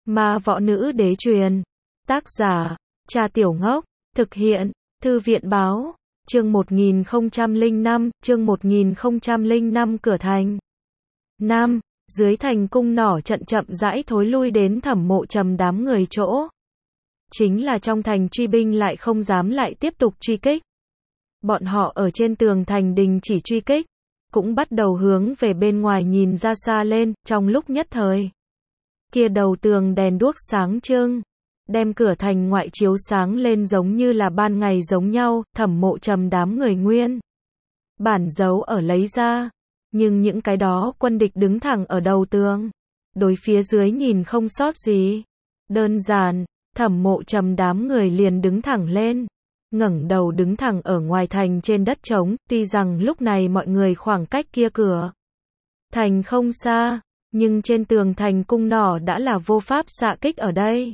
Ma võ nữ đế truyền. Tác giả, Trà Tiểu Ngốc. Thực hiện, Thư viện báo. Chương 1005, chương 1005 Cửa thành. Nam, dưới thành cung nỏ trận chậm rãi thối lui đến Thẩm Mộ Trầm đám người chỗ. Chính là trong thành truy binh lại không dám lại tiếp tục truy kích. Bọn họ ở trên tường thành đình chỉ truy kích, cũng bắt đầu hướng về bên ngoài nhìn ra xa lên, trong lúc nhất thời. Kia đầu tường đèn đuốc sáng trưng, đem cửa thành ngoại chiếu sáng lên giống như là ban ngày giống nhau, Thẩm Mộ Trầm đám người nguyên bản giấu ở lấy ra, nhưng những cái đó quân địch đứng thẳng ở đầu tường, đối phía dưới nhìn không sót gì. Đơn giản, Thẩm Mộ Trầm đám người liền đứng thẳng lên, ngẩng đầu đứng thẳng ở ngoài thành trên đất trống, tuy rằng lúc này mọi người khoảng cách kia cửa thành không xa, nhưng trên tường thành cung nỏ đã là vô pháp xạ kích ở đây.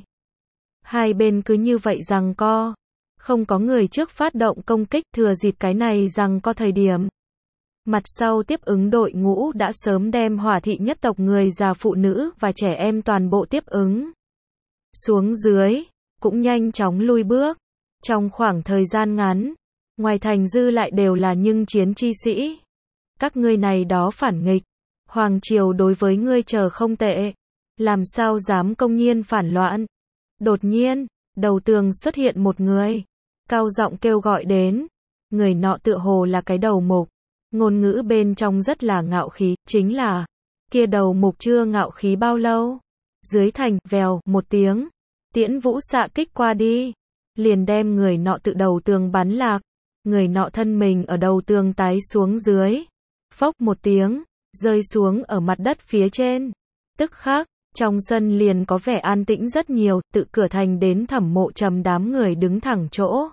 Hai bên cứ như vậy giằng co, không có người trước phát động công kích, thừa dịp cái này giằng co thời điểm. Mặt sau tiếp ứng đội ngũ đã sớm đem Hỏa thị nhất tộc người già phụ nữ và trẻ em toàn bộ tiếp ứng xuống dưới, cũng nhanh chóng lui bước. Trong khoảng thời gian ngắn, ngoài thành dư lại đều là nhưng chiến chi sĩ. Các ngươi này đó phản nghịch, hoàng triều đối với ngươi chờ không tệ, làm sao dám công nhiên phản loạn. Đột nhiên, đầu tường xuất hiện một người, cao giọng kêu gọi đến. Người nọ tựa hồ là cái đầu mục, ngôn ngữ bên trong rất là ngạo khí, chính là kia đầu mục chưa ngạo khí bao lâu. Dưới thành, vèo, một tiếng, tiễn vũ xạ kích qua đi, liền đem người nọ tự đầu tường bắn lạc. Người nọ thân mình ở đầu tường tái xuống dưới, phốc một tiếng, rơi xuống ở mặt đất phía trên. Tức khắc, trong sân liền có vẻ an tĩnh rất nhiều, tự cửa thành đến Thẩm Mộ Trầm đám người đứng thẳng chỗ.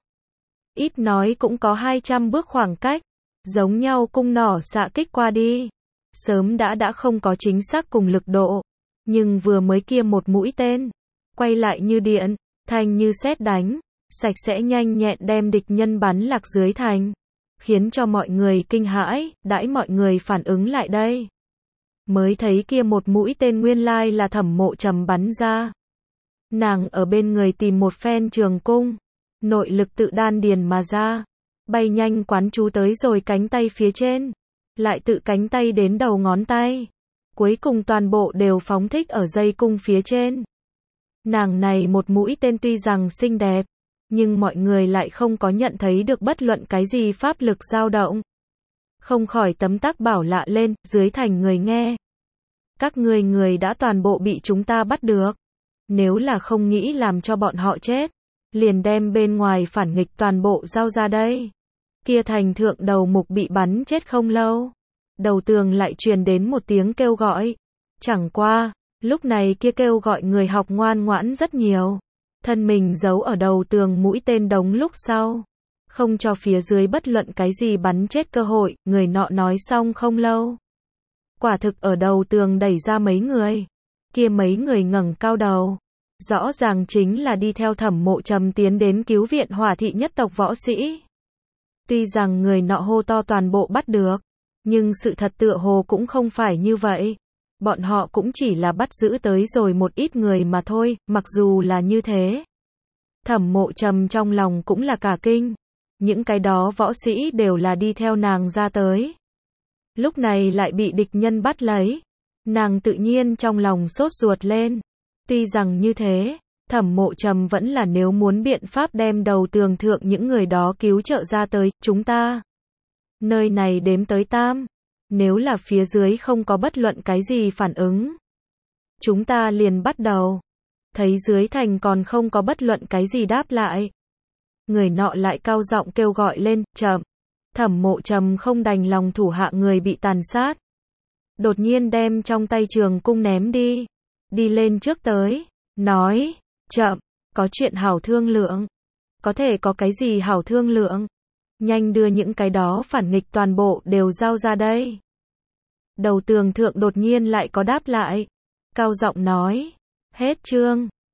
Ít nói cũng có 200 bước khoảng cách, giống nhau cung nỏ xạ kích qua đi. Sớm đã không có chính xác cùng lực độ, nhưng vừa mới kia một mũi tên, quay lại như điện, thanh như sét đánh, sạch sẽ nhanh nhẹn đem địch nhân bắn lạc dưới thành, khiến cho mọi người kinh hãi. Đãi mọi người phản ứng lại đây, mới thấy kia một mũi tên nguyên lai là Thẩm Mộ Trầm bắn ra. Nàng ở bên người tìm một phen trường cung, nội lực tự đan điền mà ra, bay nhanh quán chú tới rồi cánh tay phía trên, lại tự cánh tay đến đầu ngón tay, cuối cùng toàn bộ đều phóng thích ở dây cung phía trên. Nàng này một mũi tên tuy rằng xinh đẹp, nhưng mọi người lại không có nhận thấy được bất luận cái gì pháp lực dao động. Không khỏi tấm tắc bảo lạ lên, dưới thành người nghe. Các người đã toàn bộ bị chúng ta bắt được. Nếu là không nghĩ làm cho bọn họ chết, liền đem bên ngoài phản nghịch toàn bộ giao ra đây. Kia thành thượng đầu mục bị bắn chết không lâu, đầu tường lại truyền đến một tiếng kêu gọi. Chẳng qua, lúc này kia kêu gọi người học ngoan ngoãn rất nhiều. Thân mình giấu ở đầu tường mũi tên đống lúc sau, không cho phía dưới bất luận cái gì bắn chết cơ hội. Người nọ nói xong không lâu, quả thực ở đầu tường đẩy ra mấy người. Kia mấy người ngẩng cao đầu, rõ ràng chính là đi theo Thẩm Mộ Trầm tiến đến cứu viện Hỏa thị nhất tộc võ sĩ. Tuy rằng người nọ hô to toàn bộ bắt được, nhưng sự thật tựa hồ cũng không phải như vậy. Bọn họ cũng chỉ là bắt giữ tới rồi một ít người mà thôi. Mặc dù là như thế, Thẩm Mộ Trầm trong lòng cũng là cả kinh. Những cái đó võ sĩ đều là đi theo nàng ra tới, lúc này lại bị địch nhân bắt lấy. Nàng tự nhiên trong lòng sốt ruột lên. Tuy rằng như thế, Thẩm Mộ Trầm vẫn là nếu muốn biện pháp đem đầu tường thượng những người đó cứu trợ ra tới. Chúng ta nơi này đếm tới 3, nếu là phía dưới không có bất luận cái gì phản ứng, chúng ta liền bắt đầu. Thấy dưới thành còn không có bất luận cái gì đáp lại, người nọ lại cao giọng kêu gọi lên. Chậm. Thẩm Mộ Trầm không đành lòng thủ hạ người bị tàn sát, đột nhiên đem trong tay trường cung ném đi, đi lên trước tới, nói, chậm, có chuyện hảo thương lượng. Có thể có cái gì hảo thương lượng? Nhanh đưa những cái đó phản nghịch toàn bộ đều giao ra đây. Đầu tường thượng đột nhiên lại có đáp lại, cao giọng nói, hết chương.